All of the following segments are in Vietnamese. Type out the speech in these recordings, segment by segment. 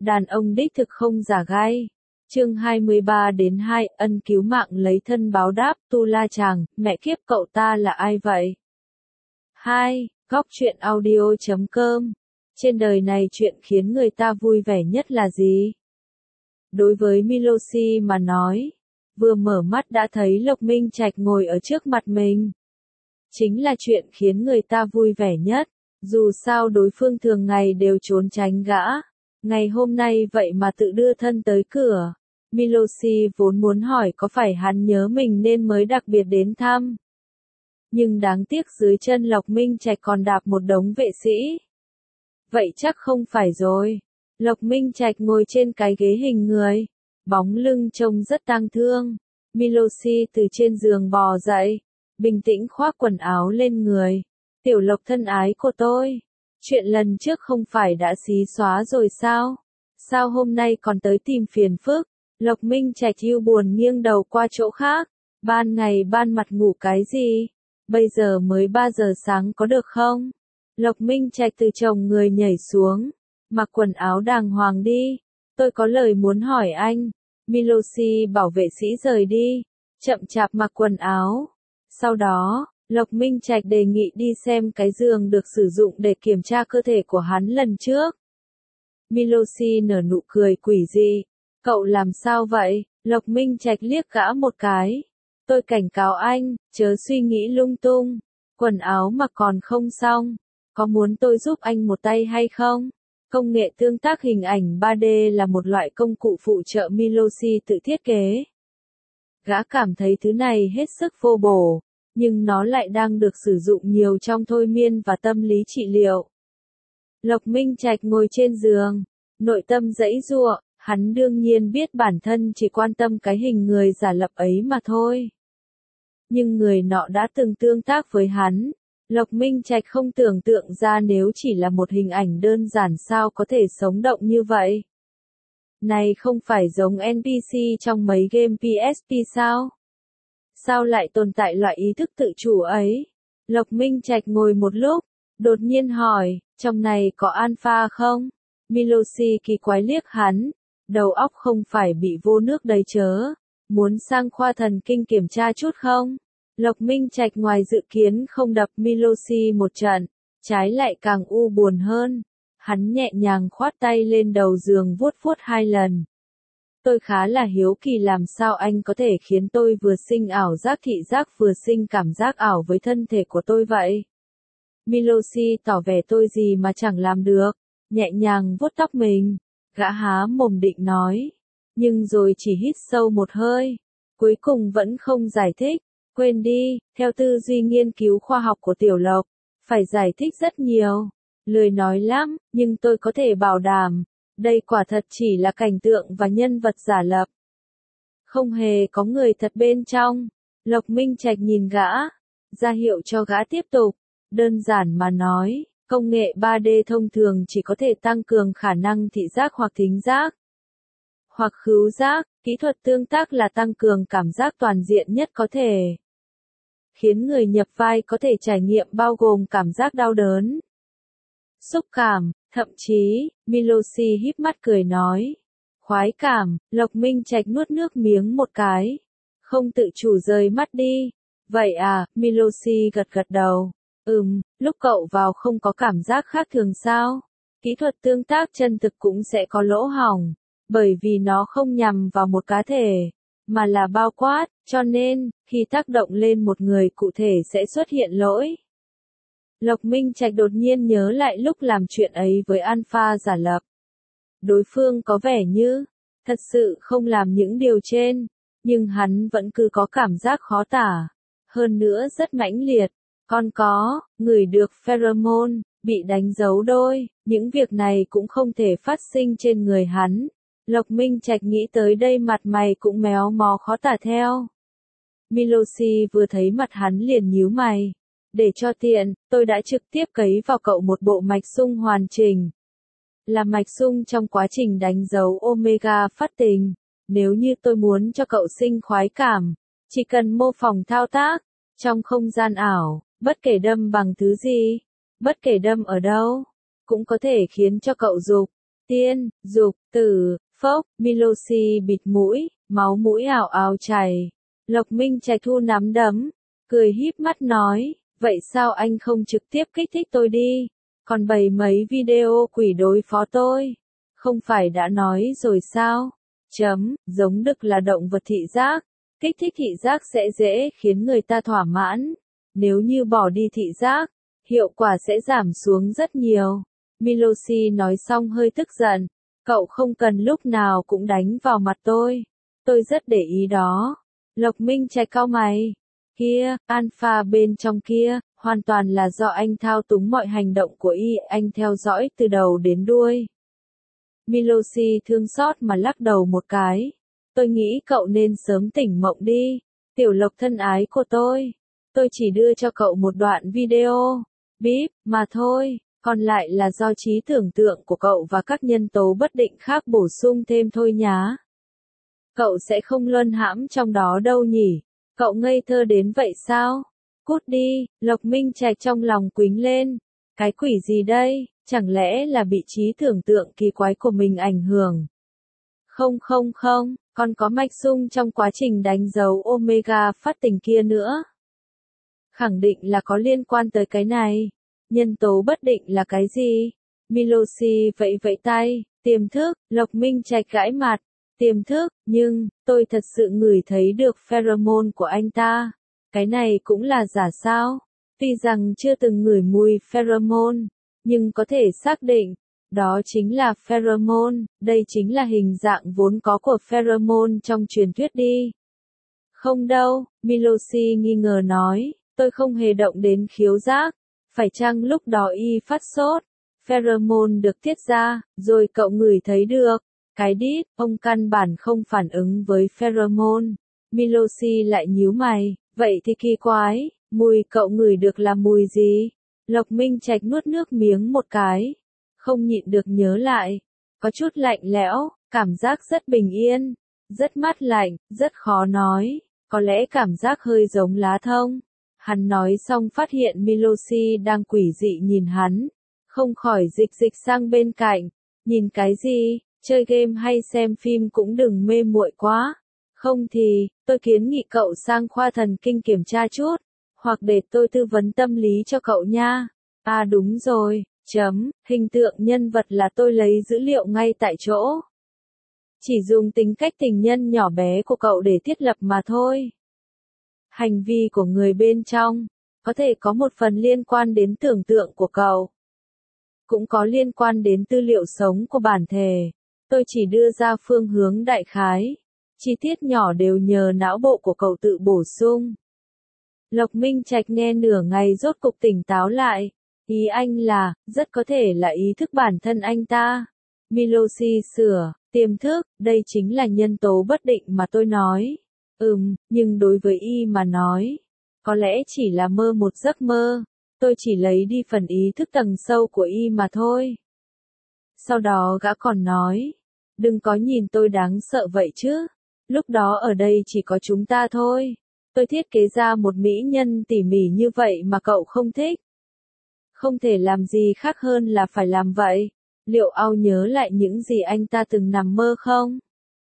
Đàn ông đích thực không giả gai. Chương 23-2 ân cứu mạng lấy thân báo đáp. Tu La Chàng, mẹ kiếp cậu ta là ai vậy? 2. Góc truyện audio.com. Trên đời này chuyện khiến người ta vui vẻ nhất là gì? Đối với Miloshi mà nói, vừa mở mắt đã thấy Lộc Minh Trạch ngồi ở trước mặt mình. Chính là chuyện khiến người ta vui vẻ nhất, dù sao đối phương thường ngày đều trốn tránh gã. Ngày hôm nay vậy mà tự đưa thân tới cửa. Miloshi vốn muốn hỏi có phải hắn nhớ mình nên mới đặc biệt đến thăm. Nhưng đáng tiếc dưới chân Lộc Minh Trạch còn đạp một đống vệ sĩ. Vậy chắc không phải rồi. Lộc Minh Trạch ngồi trên cái ghế hình người. Bóng lưng trông rất tang thương. Miloshi từ trên giường bò dậy. Bình tĩnh khoác quần áo lên người. Tiểu Lộc thân ái của tôi. Chuyện lần trước không phải đã xí xóa rồi sao? Sao hôm nay còn tới tìm phiền phức? Lộc Minh Trạch ưu buồn nghiêng đầu qua chỗ khác. Ban ngày ban mặt ngủ cái gì? Bây giờ mới 3 giờ sáng có được không? Lộc Minh Trạch từ chồng người nhảy xuống. Mặc quần áo đàng hoàng đi. Tôi có lời muốn hỏi anh. Miloshi bảo vệ sĩ rời đi. Chậm chạp mặc quần áo. Sau đó, Lộc Minh Trạch đề nghị đi xem cái giường được sử dụng để kiểm tra cơ thể của hắn lần trước. Miloshi nở nụ cười quỷ dị. Cậu làm sao vậy? Lộc Minh Trạch liếc gã một cái. Tôi cảnh cáo anh, chớ suy nghĩ lung tung. Quần áo mặc còn không xong. Có muốn tôi giúp anh một tay hay không? Công nghệ tương tác hình ảnh 3D là một loại công cụ phụ trợ Miloshi tự thiết kế. Gã cảm thấy thứ này hết sức vô bổ, nhưng nó lại đang được sử dụng nhiều trong thôi miên và tâm lý trị liệu. Lộc Minh Trạch ngồi trên giường, nội tâm giãy giụa, hắn đương nhiên biết bản thân chỉ quan tâm cái hình người giả lập ấy mà thôi. Nhưng người nọ đã từng tương tác với hắn. Lộc Minh Trạch không tưởng tượng ra nếu chỉ là một hình ảnh đơn giản sao có thể sống động như vậy. Này không phải giống NPC trong mấy game PSP sao? Sao lại tồn tại loại ý thức tự chủ ấy? Lộc Minh Trạch ngồi một lúc, đột nhiên hỏi, trong này có alpha không? Miloshi kỳ quái liếc hắn, đầu óc không phải bị vô nước đấy chớ, muốn sang khoa thần kinh kiểm tra chút không? Lộc Minh Trạch ngoài dự kiến không đập Miloshi một trận, trái lại càng u buồn hơn. Hắn nhẹ nhàng khoát tay lên đầu giường vuốt vuốt 2 lần. Tôi khá là hiếu kỳ làm sao anh có thể khiến tôi vừa sinh ảo giác thị giác vừa sinh cảm giác ảo với thân thể của tôi vậy? Miloshi tỏ vẻ tôi gì mà chẳng làm được, nhẹ nhàng vuốt tóc mình. Gã há mồm định nói, nhưng rồi chỉ hít sâu một hơi, cuối cùng vẫn không giải thích. Quên đi, theo tư duy nghiên cứu khoa học của Tiểu Lộc, phải giải thích rất nhiều. Lười nói lắm, nhưng tôi có thể bảo đảm, đây quả thật chỉ là cảnh tượng và nhân vật giả lập. Không hề có người thật bên trong. Lộc Minh Trạch nhìn gã, ra hiệu cho gã tiếp tục. Đơn giản mà nói, công nghệ 3D thông thường chỉ có thể tăng cường khả năng thị giác hoặc thính giác, hoặc khứu giác. Kỹ thuật tương tác là tăng cường cảm giác toàn diện nhất có thể, khiến người nhập vai có thể trải nghiệm bao gồm cảm giác đau đớn, xúc cảm, thậm chí, Miloshi híp mắt cười nói, khoái cảm. Lộc Minh Trạch nuốt nước miếng một cái, không tự chủ rời mắt đi. Vậy à? Miloshi gật gật đầu. Lúc cậu vào không có cảm giác khác thường sao? Kỹ thuật tương tác chân thực cũng sẽ có lỗ hổng, bởi vì nó không nhằm vào một cá thể, mà là bao quát, cho nên, khi tác động lên một người cụ thể sẽ xuất hiện lỗi. Lộc Minh Trạch đột nhiên nhớ lại lúc làm chuyện ấy với alpha giả lập. Đối phương có vẻ như, thật sự không làm những điều trên, nhưng hắn vẫn cứ có cảm giác khó tả, hơn nữa rất mãnh liệt. Còn có, ngửi được pheromone, bị đánh dấu đôi, những việc này cũng không thể phát sinh trên người hắn. Lộc Minh Trạch nghĩ tới đây mặt mày cũng méo mó khó tả theo. Miloshi vừa thấy mặt hắn liền nhíu mày. Để cho tiện, tôi đã trực tiếp cấy vào cậu một bộ mạch sung hoàn chỉnh. Là mạch sung trong quá trình đánh dấu omega phát tình. Nếu như tôi muốn cho cậu sinh khoái cảm, chỉ cần mô phỏng thao tác, trong không gian ảo, bất kể đâm bằng thứ gì, bất kể đâm ở đâu, cũng có thể khiến cho cậu dục. tiên, dục, tử, phốc, Miloshi bịt mũi, máu mũi ảo ảo chảy. Lộc Minh Trạch thu nắm đấm, cười híp mắt nói, vậy sao anh không trực tiếp kích thích tôi đi, còn bày mấy video quỷ đối phó tôi, không phải đã nói rồi sao? Giống đực là động vật thị giác, kích thích thị giác sẽ dễ khiến người ta thỏa mãn, nếu như bỏ đi thị giác, hiệu quả sẽ giảm xuống rất nhiều. Miloshi nói xong hơi tức giận, cậu không cần lúc nào cũng đánh vào mặt tôi rất để ý đó. Lộc Minh Trạch cau mày, kia, alpha bên trong kia, hoàn toàn là do anh thao túng mọi hành động của y, anh theo dõi từ đầu đến đuôi. Miloshi thương xót mà lắc đầu một cái, tôi nghĩ cậu nên sớm tỉnh mộng đi, tiểu Lộc thân ái của tôi chỉ đưa cho cậu một đoạn video, bíp, mà thôi, còn lại là do trí tưởng tượng của cậu và các nhân tố bất định khác bổ sung thêm thôi nhá. Cậu sẽ không luân hãm trong đó đâu nhỉ, cậu ngây thơ đến vậy sao? Cút đi, Lộc Minh Trạch trong lòng quýnh lên, cái quỷ gì đây, chẳng lẽ là bị trí tưởng tượng kỳ quái của mình ảnh hưởng? Không, còn có mạch sung trong quá trình đánh dấu Omega phát tình kia nữa. Khẳng định là có liên quan tới cái này. Nhân tố bất định là cái gì? Miloshi vẫy vẫy tay, tiềm thức, Lộc Minh Trạch gãi mặt, tiềm thức, nhưng, tôi thật sự ngửi thấy được pheromone của anh ta. Cái này cũng là giả sao? Tuy rằng chưa từng ngửi mùi pheromone, nhưng có thể xác định, đó chính là pheromone, đây chính là hình dạng vốn có của pheromone trong truyền thuyết đi. Không đâu, Miloshi nghi ngờ nói, tôi không hề động đến khiếu giác, phải chăng lúc đó y phát sốt, pheromone được tiết ra, rồi cậu ngửi thấy được, cái đít, ông căn bản không phản ứng với pheromone. Miloshi lại nhíu mày, vậy thì kỳ quái, mùi cậu ngửi được là mùi gì? Lộc Minh Trạch nuốt nước miếng một cái, không nhịn được nhớ lại, có chút lạnh lẽo, cảm giác rất bình yên, rất mát lạnh, rất khó nói, có lẽ cảm giác hơi giống lá thông. Hắn nói xong phát hiện Miloshi đang quỷ dị nhìn hắn, không khỏi dịch sang bên cạnh, nhìn cái gì, chơi game hay xem phim cũng đừng mê muội quá, không thì, tôi kiến nghị cậu sang khoa thần kinh kiểm tra chút, hoặc để tôi tư vấn tâm lý cho cậu nha. À đúng rồi, hình tượng nhân vật là tôi lấy dữ liệu ngay tại chỗ. Chỉ dùng tính cách tình nhân nhỏ bé của cậu để thiết lập mà thôi. Hành vi của người bên trong, có thể có một phần liên quan đến tưởng tượng của cậu. Cũng có liên quan đến tư liệu sống của bản thể. Tôi chỉ đưa ra phương hướng đại khái. Chi tiết nhỏ đều nhờ não bộ của cậu tự bổ sung. Lộc Minh Trạch nghe nửa ngày rốt cục tỉnh táo lại. Ý anh là, rất có thể là ý thức bản thân anh ta. Miloshi sửa, tiềm thức, đây chính là nhân tố bất định mà tôi nói. Nhưng đối với y mà nói, có lẽ chỉ là mơ một giấc mơ, tôi chỉ lấy đi phần ý thức tầng sâu của y mà thôi. Sau đó gã còn nói, đừng có nhìn tôi đáng sợ vậy chứ, lúc đó ở đây chỉ có chúng ta thôi, tôi thiết kế ra một mỹ nhân tỉ mỉ như vậy mà cậu không thích. Không thể làm gì khác hơn là phải làm vậy, liệu ao nhớ lại những gì anh ta từng nằm mơ không?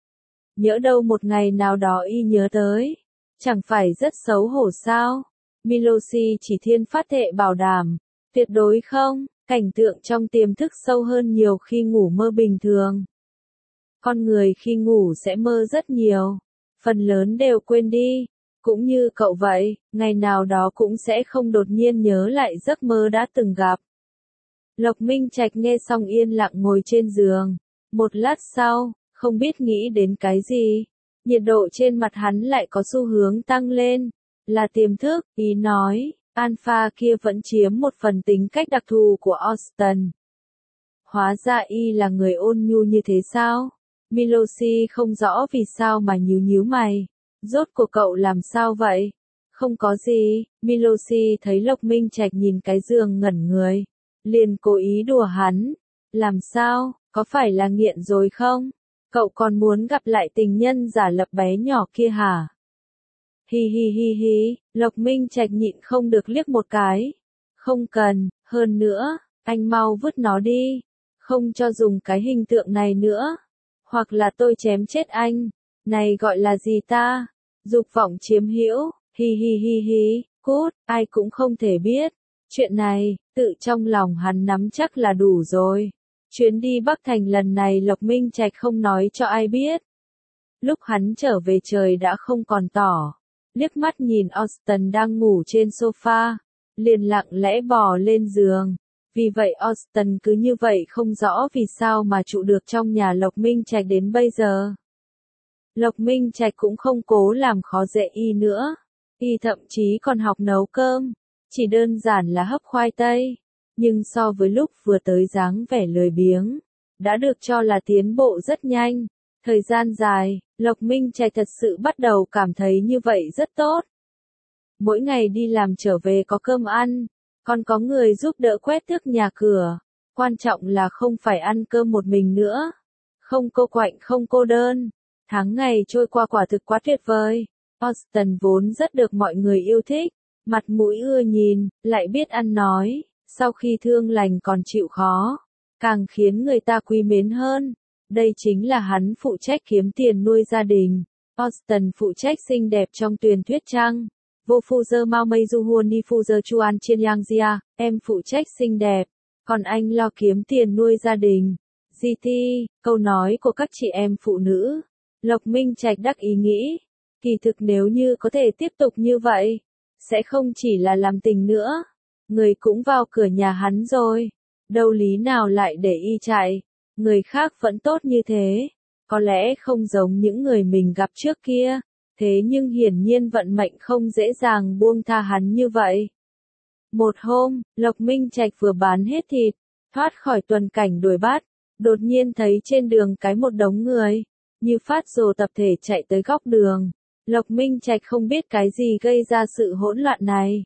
Nhỡ đâu một ngày nào đó y nhớ tới, chẳng phải rất xấu hổ sao? Miloshi chỉ thiên phát thệ bảo đảm, tuyệt đối không, cảnh tượng trong tiềm thức sâu hơn nhiều khi ngủ mơ bình thường. Con người khi ngủ sẽ mơ rất nhiều, phần lớn đều quên đi, cũng như cậu vậy, ngày nào đó cũng sẽ không đột nhiên nhớ lại giấc mơ đã từng gặp. Lộc Minh Trạch nghe xong yên lặng ngồi trên giường, một lát sau, không biết nghĩ đến cái gì, nhiệt độ trên mặt hắn lại có xu hướng tăng lên, là tiềm thức, ý nói, alpha kia vẫn chiếm một phần tính cách đặc thù của Austin. Hóa ra y là người ôn nhu như thế sao? Miloshi không rõ vì sao mà nhíu mày, rốt cuộc cậu làm sao vậy? Không có gì, Miloshi thấy Lộc Minh Trạch nhìn cái giường ngẩn người, liền cố ý đùa hắn, làm sao, có phải là nghiện rồi không? Cậu còn muốn gặp lại tình nhân giả lập bé nhỏ kia hả? Hi, Lộc Minh Trạch nhịn không được liếc một cái. Không cần, hơn nữa, anh mau vứt nó đi. không cho dùng cái hình tượng này nữa. Hoặc là tôi chém chết anh. Này gọi là gì ta? Dục vọng chiếm hữu, hi hi hi hi, cút, ai cũng không thể biết. Chuyện này, tự trong lòng hắn nắm chắc là đủ rồi. Chuyến đi Bắc Thành lần này Lộc Minh Trạch không nói cho ai biết. Lúc hắn trở về trời đã không còn tỏ. Liếc mắt nhìn Austin đang ngủ trên sofa, liền lặng lẽ bò lên giường. Vì vậy Austin cứ như vậy không rõ vì sao mà trụ được trong nhà Lộc Minh Trạch đến bây giờ. Lộc Minh Trạch cũng không cố làm khó dễ y nữa. Y thậm chí còn học nấu cơm, chỉ đơn giản là hấp khoai tây. Nhưng so với lúc vừa tới dáng vẻ lười biếng, đã được cho là tiến bộ rất nhanh. Thời gian dài, Lộc Minh Trạch thật sự bắt đầu cảm thấy như vậy rất tốt. Mỗi ngày đi làm trở về có cơm ăn, còn có người giúp đỡ quét tước nhà cửa. Quan trọng là không phải ăn cơm một mình nữa. Không cô quạnh không cô đơn. Tháng ngày trôi qua quả thực quá tuyệt vời. Austin vốn rất được mọi người yêu thích, mặt mũi ưa nhìn, lại biết ăn nói, sau khi thương lành còn chịu khó, càng khiến người ta quý mến hơn. Đây chính là hắn phụ trách kiếm tiền nuôi gia đình. Austin phụ trách xinh đẹp trong truyền thuyết trăng. Vô phu dơ mau mây du huôn ni phu dơ chuan chiên yang zia, em phụ trách xinh đẹp, còn anh lo kiếm tiền nuôi gia đình. GT, câu nói của các chị em phụ nữ. Lộc Minh Trạch đắc ý nghĩ, kỳ thực nếu như có thể tiếp tục như vậy, sẽ không chỉ là làm tình nữa. Người cũng vào cửa nhà hắn rồi, đâu lý nào lại để y chạy, người khác vẫn tốt như thế, có lẽ không giống những người mình gặp trước kia, thế nhưng hiển nhiên vận mệnh không dễ dàng buông tha hắn như vậy. Một hôm, Lộc Minh Trạch vừa bán hết thịt, thoát khỏi tuần cảnh đuổi bắt, đột nhiên thấy trên đường cái một đống người, như phát rồ tập thể chạy tới góc đường. Lộc Minh Trạch không biết cái gì gây ra sự hỗn loạn này.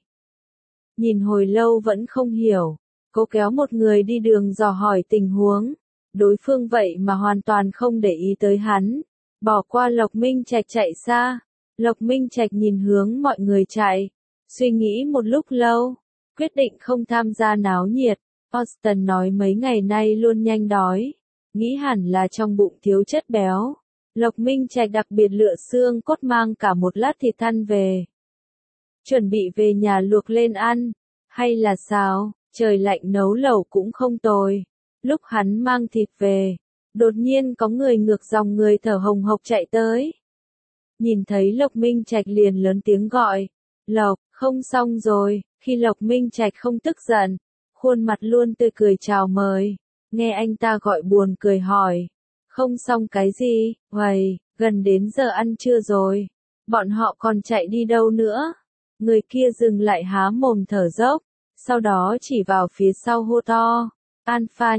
Nhìn hồi lâu vẫn không hiểu, cố kéo một người đi đường dò hỏi tình huống. Đối phương vậy mà hoàn toàn không để ý tới hắn, bỏ qua Lộc Minh Trạch chạy xa. Lộc Minh Trạch nhìn hướng mọi người chạy, suy nghĩ một lúc lâu, quyết định không tham gia náo nhiệt. Austin nói mấy ngày nay luôn nhanh đói, nghĩ hẳn là trong bụng thiếu chất béo. Lộc Minh Trạch đặc biệt lựa xương cốt mang cả một lát thịt thăn về. Chuẩn bị về nhà luộc lên ăn, hay là sao, trời lạnh nấu lẩu cũng không tồi. Lúc hắn mang thịt về, đột nhiên có người ngược dòng người thở hồng hộc chạy tới. Nhìn thấy Lộc Minh Trạch liền lớn tiếng gọi, Lộc, không xong rồi. Khi Lộc Minh Trạch không tức giận, khuôn mặt luôn tươi cười chào mời. Nghe anh ta gọi buồn cười hỏi, không xong cái gì, uầy, gần đến giờ ăn trưa rồi, bọn họ còn chạy đi đâu nữa? Người kia dừng lại há mồm thở dốc, sau đó chỉ vào phía sau hô to, Alpha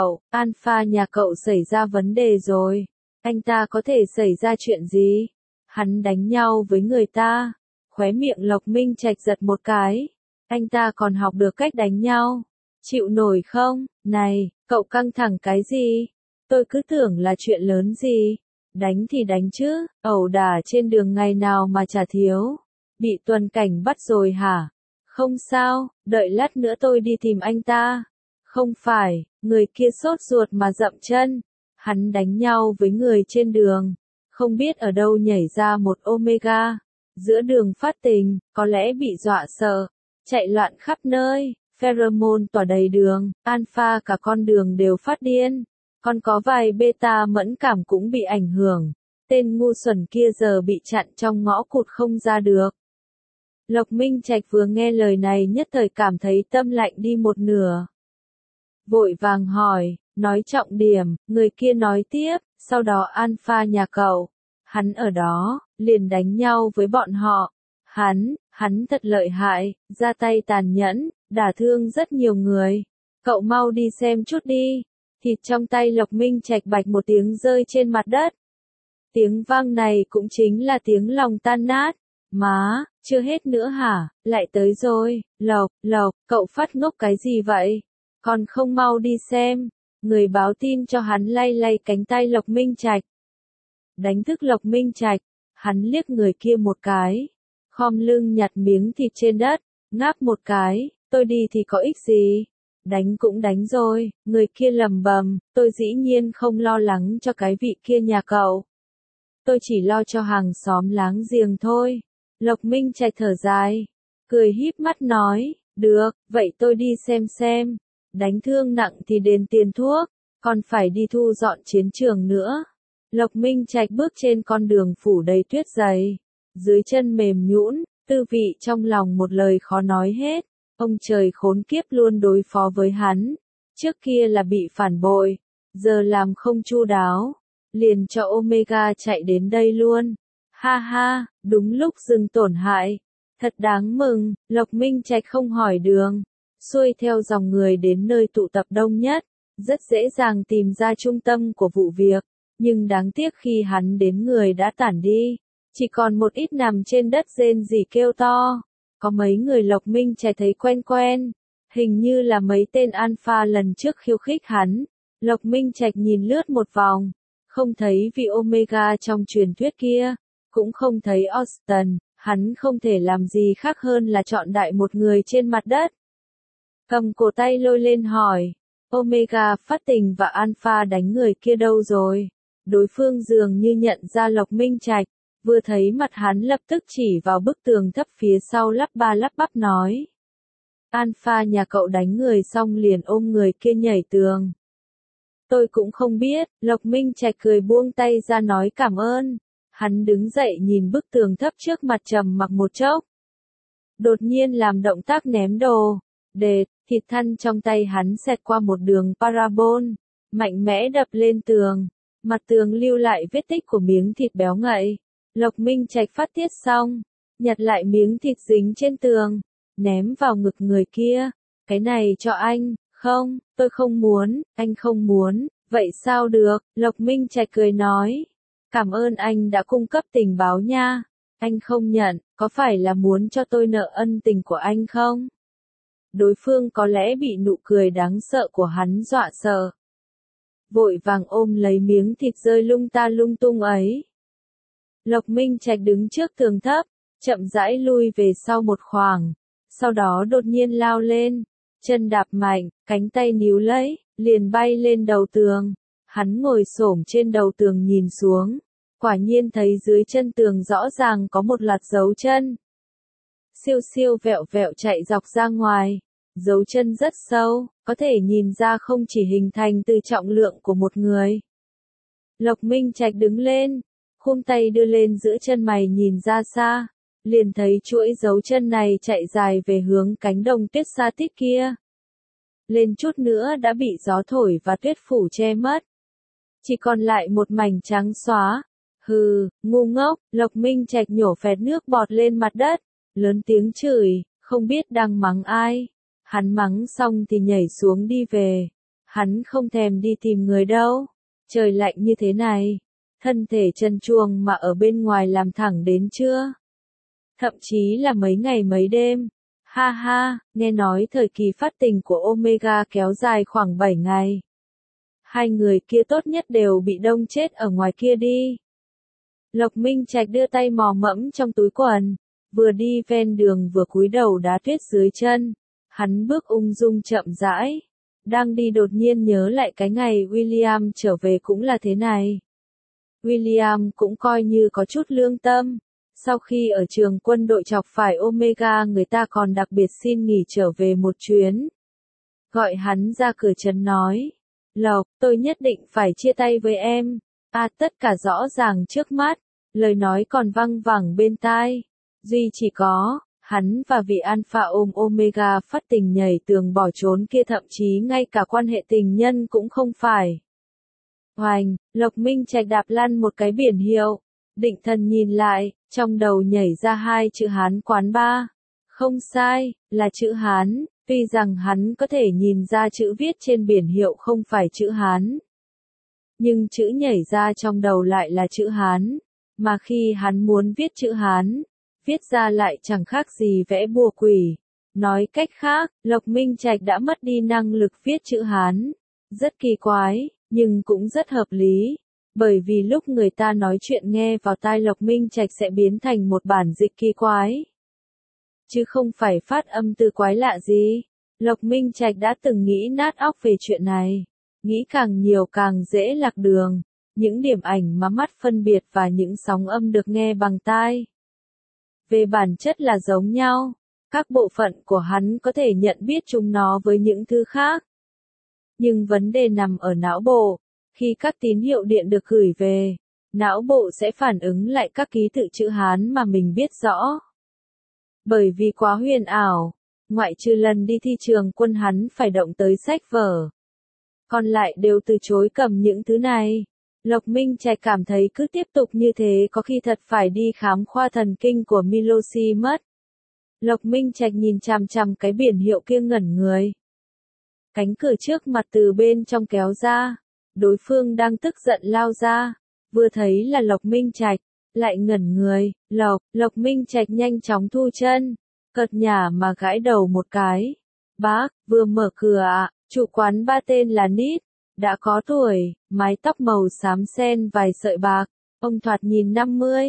nhà cậu xảy ra vấn đề rồi. Anh ta có thể xảy ra chuyện gì? Hắn đánh nhau với người ta. Khóe miệng Lộc Minh Trạch giật một cái. Anh ta còn học được cách đánh nhau. Chịu nổi không? Này, cậu căng thẳng cái gì? Tôi cứ tưởng là chuyện lớn gì. Đánh thì đánh chứ, ẩu đả trên đường ngày nào mà chả thiếu. Bị tuần cảnh bắt rồi hả? Không sao, đợi lát nữa tôi đi tìm anh ta. Không phải, người kia sốt ruột mà dậm chân. Hắn đánh nhau với người trên đường. Không biết ở đâu nhảy ra một Omega. Giữa đường phát tình, có lẽ bị dọa sợ. Chạy loạn khắp nơi, pheromone tỏa đầy đường, alpha cả con đường đều phát điên. Còn có vài beta mẫn cảm cũng bị ảnh hưởng. Tên ngu xuẩn kia giờ bị chặn trong ngõ cụt không ra được. Lộc Minh Trạch vừa nghe lời này nhất thời cảm thấy tâm lạnh đi một nửa. Vội vàng hỏi, nói trọng điểm, người kia nói tiếp, sau đó Alpha nhà cậu, hắn ở đó, liền đánh nhau với bọn họ. Hắn thật lợi hại, ra tay tàn nhẫn, đả thương rất nhiều người. Cậu mau đi xem chút đi. Thịt trong tay Lộc Minh Trạch bạch một tiếng rơi trên mặt đất. Tiếng vang này cũng chính là tiếng lòng tan nát. Má, chưa hết nữa hả, lại tới rồi. Lộc, cậu phát ngốc cái gì vậy? Còn không mau đi xem. Người báo tin cho hắn lay lay cánh tay Lộc Minh Trạch. Đánh thức Lộc Minh Trạch, hắn liếc người kia một cái. Khom lưng nhặt miếng thịt trên đất, ngáp một cái, tôi đi thì có ích gì? đánh cũng đánh rồi, người kia lầm bầm, tôi dĩ nhiên không lo lắng cho cái vị kia nhà cậu. Tôi chỉ lo cho hàng xóm láng giềng thôi. Lộc Minh Trạch thở dài, cười híp mắt nói, được, vậy tôi đi xem. Đánh thương nặng thì đền tiền thuốc, còn phải đi thu dọn chiến trường nữa. Lộc Minh Trạch bước trên con đường phủ đầy tuyết dày, dưới chân mềm nhũn, tư vị trong lòng một lời khó nói hết. Ông trời khốn kiếp luôn đối phó với hắn, trước kia là bị phản bội, giờ làm không chu đáo, liền cho Omega chạy đến đây luôn. Ha ha, đúng lúc dừng tổn hại, thật đáng mừng. Lộc Minh Trạch không hỏi đường, xuôi theo dòng người đến nơi tụ tập đông nhất, rất dễ dàng tìm ra trung tâm của vụ việc, nhưng đáng tiếc khi hắn đến người đã tản đi, chỉ còn một ít nằm trên đất rên rỉ kêu to. Có mấy người Lộc Minh Trạch thấy quen, hình như là mấy tên alpha lần trước khiêu khích hắn. Lộc Minh Trạch nhìn lướt một vòng, không thấy vị Omega trong truyền thuyết kia, cũng không thấy Austin, hắn không thể làm gì khác hơn là chọn đại một người trên mặt đất. Cầm cổ tay lôi lên hỏi, Omega phát tình và alpha đánh người kia đâu rồi? Đối phương dường như nhận ra Lộc Minh Trạch. Vừa thấy mặt hắn lập tức chỉ vào bức tường thấp phía sau lắp ba lắp bắp nói. Alpha nhà cậu đánh người xong liền ôm người kia nhảy tường. Tôi cũng không biết, Lộc Minh Trạch cười buông tay ra nói cảm ơn. Hắn đứng dậy nhìn bức tường thấp trước mặt trầm mặc một chốc. Đột nhiên làm động tác ném đồ. Đệt, thịt thăn trong tay hắn xẹt qua một đường parabol, mạnh mẽ đập lên tường. Mặt tường lưu lại vết tích của miếng thịt béo ngậy. Lộc Minh Trạch phát tiết xong, nhặt lại miếng thịt dính trên tường, ném vào ngực người kia. Cái này cho anh, không, tôi không muốn, anh không muốn, vậy sao được, Lộc Minh Trạch cười nói. Cảm ơn anh đã cung cấp tình báo nha, anh không nhận, có phải là muốn cho tôi nợ ân tình của anh không? Đối phương có lẽ bị nụ cười đáng sợ của hắn dọa sợ. Vội vàng ôm lấy miếng thịt rơi lung ta lung tung ấy. Lộc Minh Trạch đứng trước tường thấp, chậm rãi lui về sau một khoảng, sau đó đột nhiên lao lên, chân đạp mạnh, cánh tay níu lấy, liền bay lên đầu tường. Hắn ngồi xổm trên đầu tường nhìn xuống, quả nhiên thấy dưới chân tường rõ ràng có một loạt dấu chân. Siêu siêu vẹo vẹo chạy dọc ra ngoài, dấu chân rất sâu, có thể nhìn ra không chỉ hình thành từ trọng lượng của một người. Lộc Minh Trạch đứng lên, khum tay đưa lên giữa chân mày nhìn ra xa, liền thấy chuỗi dấu chân này chạy dài về hướng cánh đồng tuyết xa tít kia. Lên chút nữa đã bị gió thổi và tuyết phủ che mất. Chỉ còn lại một mảnh trắng xóa. Hừ, ngu ngốc, Lộc Minh Trạch nhổ phẹt nước bọt lên mặt đất, lớn tiếng chửi, không biết đang mắng ai. Hắn mắng xong thì nhảy xuống đi về. Hắn không thèm đi tìm người đâu. Trời lạnh như thế này, thân thể trần truồng mà ở bên ngoài làm thẳng đến trưa. Thậm chí là mấy ngày mấy đêm. Ha ha, nghe nói thời kỳ phát tình của Omega kéo dài khoảng 7 ngày. Hai người kia tốt nhất đều bị đông chết ở ngoài kia đi. Lộc Minh Trạch đưa tay mò mẫm trong túi quần, vừa đi ven đường vừa cúi đầu đá tuyết dưới chân. Hắn bước ung dung chậm rãi. Đang đi đột nhiên nhớ lại cái ngày William trở về cũng là thế này. William cũng coi như có chút lương tâm. Sau khi ở trường quân đội chọc phải Omega, người ta còn đặc biệt xin nghỉ trở về một chuyến. Gọi hắn ra cửa trấn nói. Lộc, tôi nhất định phải chia tay với em. Tất cả rõ ràng trước mắt. Lời nói còn văng vẳng bên tai. Duy chỉ có, hắn và vị Alpha ôm Omega phát tình nhảy tường bỏ trốn kia, thậm chí ngay cả quan hệ tình nhân cũng không phải. Hoành, Lộc Minh Trạch đạp lăn một cái biển hiệu. Định thần nhìn lại, trong đầu nhảy ra hai chữ Hán quán ba. Không sai, là chữ Hán, tuy rằng hắn có thể nhìn ra chữ viết trên biển hiệu không phải chữ Hán. Nhưng chữ nhảy ra trong đầu lại là chữ Hán, mà khi hắn muốn viết chữ Hán, viết ra lại chẳng khác gì vẽ bùa quỷ. Nói cách khác, Lộc Minh Trạch đã mất đi năng lực viết chữ Hán. Rất kỳ quái, nhưng cũng rất hợp lý. Bởi vì lúc người ta nói chuyện nghe vào tai Lộc Minh Trạch sẽ biến thành một bản dịch kỳ quái. Chứ không phải phát âm từ quái lạ gì. Lộc Minh Trạch đã từng nghĩ nát óc về chuyện này. Nghĩ càng nhiều càng dễ lạc đường. Những điểm ảnh mà mắt phân biệt và những sóng âm được nghe bằng tai. Về bản chất là giống nhau. Các bộ phận của hắn có thể nhận biết chúng nó với những thứ khác. Nhưng vấn đề nằm ở não bộ. Khi các tín hiệu điện được gửi về, não bộ sẽ phản ứng lại các ký tự chữ Hán mà mình biết rõ. Bởi vì quá huyền ảo, ngoại trừ lần đi thi trường quân hắn phải động tới sách vở. Còn lại đều từ chối cầm những thứ này. Lộc Minh Trạch cảm thấy cứ tiếp tục như thế có khi thật phải đi khám khoa thần kinh của Milosi mất. Lộc Minh Trạch nhìn chằm chằm cái biển hiệu kia ngẩn người. Cánh cửa trước mặt từ bên trong kéo ra. Đối phương đang tức giận lao ra. Vừa thấy là Lộc Minh Trạch, lại ngẩn người. Lộc Minh Trạch nhanh chóng thu chân. Cợt nhả mà gãi đầu một cái. Bác, vừa mở cửa ạ. Chủ quán ba tên là Nít. Đã có tuổi, mái tóc màu xám xen vài sợi bạc. Ông thoạt nhìn 50,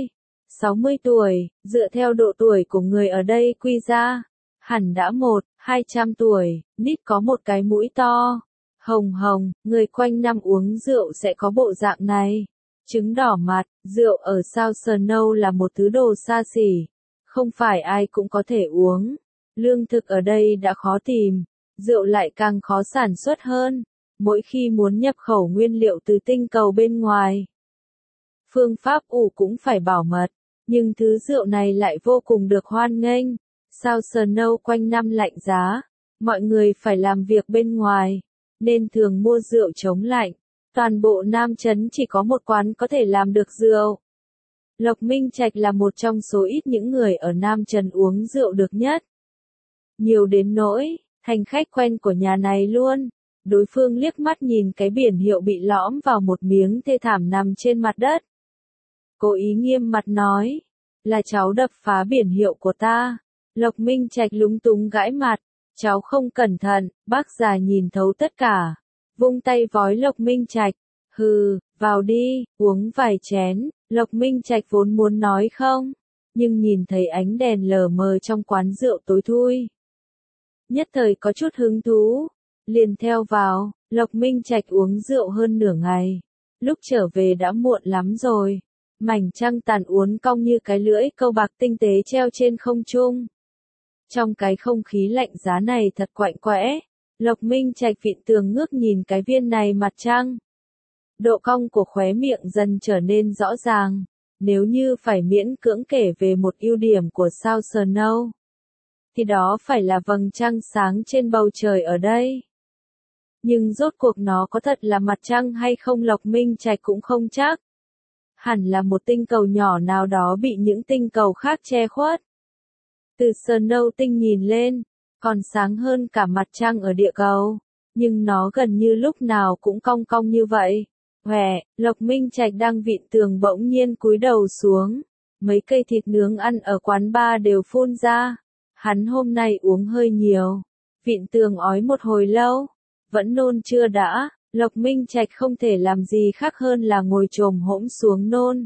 60 tuổi, dựa theo độ tuổi của người ở đây quy ra. Hẳn đã 200 tuổi, Nít có một cái mũi to. Hồng hồng, người quanh năm uống rượu sẽ có bộ dạng này. Trứng đỏ mặt, rượu ở South Snow là một thứ đồ xa xỉ. Không phải ai cũng có thể uống. Lương thực ở đây đã khó tìm, rượu lại càng khó sản xuất hơn. Mỗi khi muốn nhập khẩu nguyên liệu từ tinh cầu bên ngoài. Phương pháp ủ cũng phải bảo mật, nhưng thứ rượu này lại vô cùng được hoan nghênh. South Snow quanh năm lạnh giá, mọi người phải làm việc bên ngoài, nên thường mua rượu chống lạnh. Toàn bộ Nam Trấn chỉ có một quán có thể làm được rượu. Lộc Minh Trạch là một trong số ít những người ở Nam Trấn uống rượu được nhất. Nhiều đến nỗi, thành khách quen của nhà này luôn. Đối phương liếc mắt nhìn cái biển hiệu bị lõm vào một miếng thê thảm nằm trên mặt đất. Cố ý nghiêm mặt nói, là cháu đập phá biển hiệu của ta. Lộc Minh Trạch lúng túng gãi mặt, cháu không cẩn thận, bác già nhìn thấu tất cả. Vung tay vói Lộc Minh Trạch, hừ, vào đi, uống vài chén. Lộc Minh Trạch vốn muốn nói không, nhưng nhìn thấy ánh đèn lờ mờ trong quán rượu tối thui. Nhất thời có chút hứng thú. Liền theo vào, Lộc Minh Trạch uống rượu hơn nửa ngày. Lúc trở về đã muộn lắm rồi. Mảnh trăng tàn uốn cong như cái lưỡi câu bạc tinh tế treo trên không trung. Trong cái không khí lạnh giá này thật quạnh quẽ. Lộc Minh Trạch vịn tường ngước nhìn cái viên này mặt trăng. Độ cong của khóe miệng dần trở nên rõ ràng. Nếu như phải miễn cưỡng kể về một ưu điểm của South Snow, thì đó phải là vầng trăng sáng trên bầu trời ở đây. Nhưng rốt cuộc nó có thật là mặt trăng hay không Lộc Minh Trạch cũng không chắc. Hẳn là một tinh cầu nhỏ nào đó bị những tinh cầu khác che khuất. Từ Snow tinh nhìn lên, còn sáng hơn cả mặt trăng ở địa cầu. Nhưng nó gần như lúc nào cũng cong cong như vậy. Lộc Minh Trạch đang vịn tường bỗng nhiên cúi đầu xuống. Mấy cây thịt nướng ăn ở quán bar đều phun ra. Hắn hôm nay uống hơi nhiều. Vịn tường ói một hồi lâu. Vẫn nôn chưa đã, Lộc Minh Trạch không thể làm gì khác hơn là ngồi chồm hỗn xuống nôn.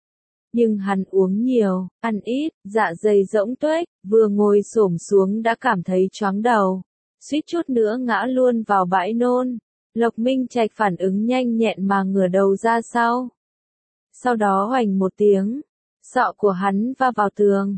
Nhưng hắn uống nhiều, ăn ít, dạ dày rỗng tuếch, vừa ngồi xổm xuống đã cảm thấy choáng đầu. Suýt chút nữa ngã luôn vào bãi nôn. Lộc Minh Trạch phản ứng nhanh nhẹn mà ngửa đầu ra sau. Sau đó hoành một tiếng, sọ của hắn va vào tường.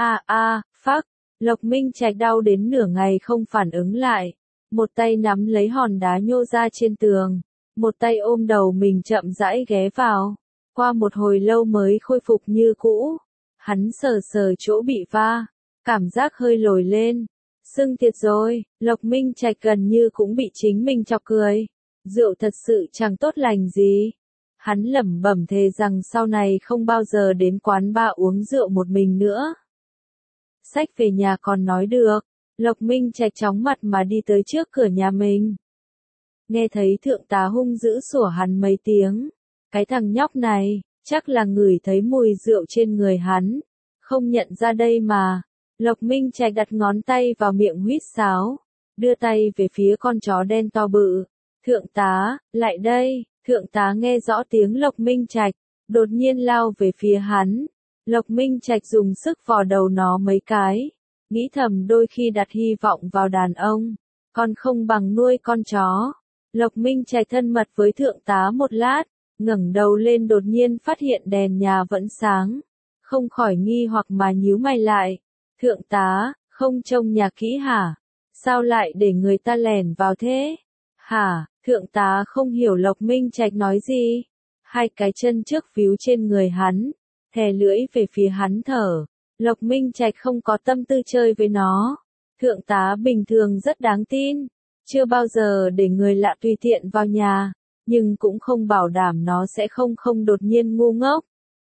Phắc, Lộc Minh Trạch đau đến nửa ngày không phản ứng lại. Một tay nắm lấy hòn đá nhô ra trên tường, một tay ôm đầu mình chậm rãi ghé vào. Qua một hồi lâu mới khôi phục như cũ. Hắn sờ sờ chỗ bị va, cảm giác hơi lồi lên. Sưng thiệt rồi, Lộc Minh Trạch gần như cũng bị chính mình chọc cười. Rượu thật sự chẳng tốt lành gì. Hắn lẩm bẩm thề rằng sau này không bao giờ đến quán bar uống rượu một mình nữa. Xách về nhà còn nói được. Lộc Minh Trạch chóng mặt mà đi tới trước cửa nhà mình. Nghe thấy thượng tá hung dữ sủa hắn mấy tiếng. Cái thằng nhóc này, chắc là ngửi thấy mùi rượu trên người hắn. Không nhận ra đây mà. Lộc Minh Trạch đặt ngón tay vào miệng huýt sáo. Đưa tay về phía con chó đen to bự. Thượng tá, lại đây. Thượng tá nghe rõ tiếng Lộc Minh Trạch. Đột nhiên lao về phía hắn. Lộc Minh Trạch dùng sức vò đầu nó mấy cái. Nghĩ thầm đôi khi đặt hy vọng vào đàn ông, còn không bằng nuôi con chó. Lộc Minh Trạch thân mật với thượng tá một lát, ngẩng đầu lên đột nhiên phát hiện đèn nhà vẫn sáng, không khỏi nghi hoặc mà nhíu mày lại. Thượng tá, không trông nhà kỹ hả? Sao lại để người ta lẻn vào thế? Hả? Thượng tá không hiểu Lộc Minh Trạch nói gì. Hai cái chân trước víu trên người hắn, thè lưỡi về phía hắn thở. Lộc Minh Trạch không có tâm tư chơi với nó. Thượng tá bình thường rất đáng tin, chưa bao giờ để người lạ tùy tiện vào nhà, nhưng cũng không bảo đảm nó sẽ không đột nhiên ngu ngốc.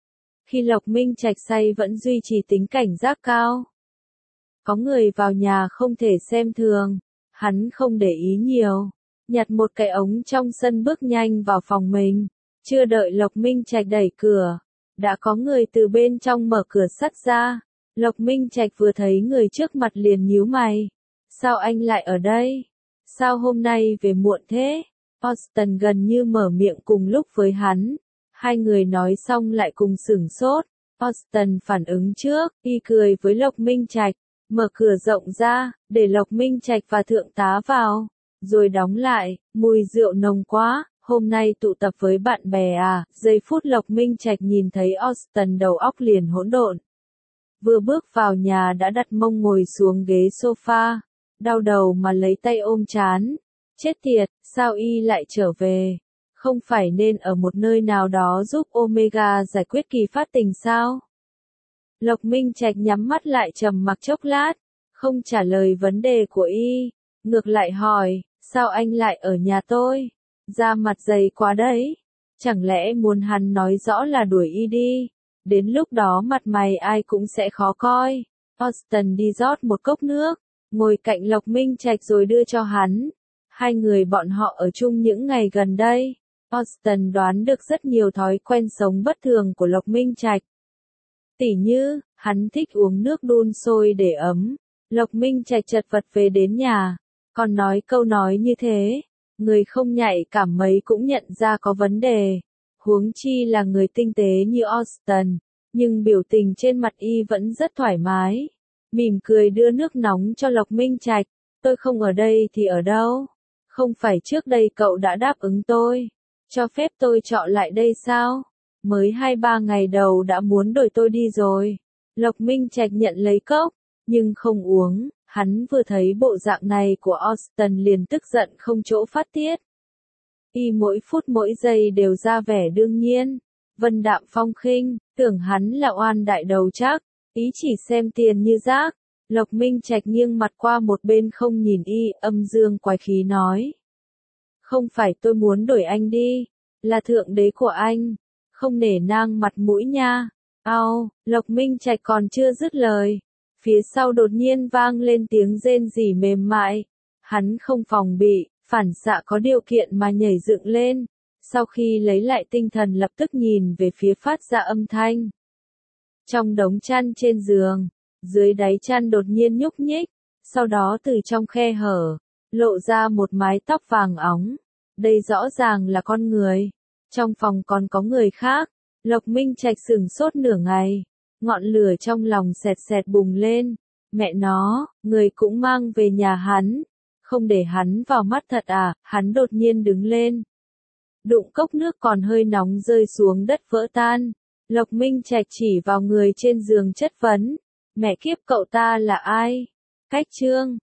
Khi Lộc Minh Trạch say vẫn duy trì tính cảnh giác cao. Có người vào nhà không thể xem thường, hắn không để ý nhiều, nhặt một cái ống trong sân bước nhanh vào phòng mình. Chưa đợi Lộc Minh Trạch đẩy cửa, đã có người từ bên trong mở cửa sắt ra. Lộc Minh Trạch vừa thấy người trước mặt liền nhíu mày. Sao anh lại ở đây? Sao hôm nay về muộn thế? Austin gần như mở miệng cùng lúc với hắn. Hai người nói xong lại cùng sửng sốt. Austin phản ứng trước, y cười với Lộc Minh Trạch, mở cửa rộng ra, để Lộc Minh Trạch và thượng tá vào, rồi đóng lại. Mùi rượu nồng quá, hôm nay tụ tập với bạn bè à? Giây phút Lộc Minh Trạch nhìn thấy Austin đầu óc liền hỗn độn. Vừa bước vào nhà đã đặt mông ngồi xuống ghế sofa, đau đầu mà lấy tay ôm trán. Chết tiệt, sao y lại trở về? Không phải nên ở một nơi nào đó giúp Omega giải quyết kỳ phát tình sao? Lộc Minh Trạch nhắm mắt lại trầm mặc chốc lát, không trả lời vấn đề của y, ngược lại hỏi, sao anh lại ở nhà tôi? Da mặt dày quá đấy, chẳng lẽ muốn hắn nói rõ là đuổi y đi? Đến lúc đó mặt mày ai cũng sẽ khó coi. Austin đi rót một cốc nước, ngồi cạnh Lộc Minh Trạch rồi đưa cho hắn. Hai người bọn họ ở chung những ngày gần đây. Austin đoán được rất nhiều thói quen sống bất thường của Lộc Minh Trạch. Tỉ như, hắn thích uống nước đun sôi để ấm. Lộc Minh Trạch chật vật về đến nhà, còn nói câu nói như thế, người không nhạy cảm mấy cũng nhận ra có vấn đề. Huống chi là người tinh tế như Austin, nhưng biểu tình trên mặt y vẫn rất thoải mái. Mỉm cười đưa nước nóng cho Lộc Minh Trạch, tôi không ở đây thì ở đâu? Không phải trước đây cậu đã đáp ứng tôi, cho phép tôi chọn lại đây sao? Mới 2-3 ngày đầu đã muốn đuổi tôi đi rồi. Lộc Minh Trạch nhận lấy cốc, nhưng không uống, hắn vừa thấy bộ dạng này của Austin liền tức giận không chỗ phát tiết. Y mỗi phút mỗi giây đều ra vẻ đương nhiên, vân đạm phong khinh, tưởng hắn là oan đại đầu chắc, ý chỉ xem tiền như rác. Lộc Minh Trạch nghiêng mặt qua một bên không nhìn y, âm dương quái khí nói. Không phải tôi muốn đuổi anh đi, là thượng đế của anh, không nể nang mặt mũi nha. Ao, Lộc Minh Trạch còn chưa dứt lời, phía sau đột nhiên vang lên tiếng rên rỉ mềm mại. Hắn không phòng bị, phản xạ có điều kiện mà nhảy dựng lên, sau khi lấy lại tinh thần lập tức nhìn về phía phát ra âm thanh. Trong đống chăn trên giường, dưới đáy chăn đột nhiên nhúc nhích, sau đó từ trong khe hở, lộ ra một mái tóc vàng óng. Đây rõ ràng là con người. Trong phòng còn có người khác. Lộc Minh Trạch sửng sốt nửa ngày, ngọn lửa trong lòng xẹt xẹt bùng lên. Mẹ nó, người cũng mang về nhà hắn, không để hắn vào mắt thật à? Hắn đột nhiên đứng lên, đụng cốc nước còn hơi nóng rơi xuống đất vỡ tan. Lộc Minh Trạch chỉ vào người trên giường chất vấn, mẹ kiếp cậu ta là ai? Cách chương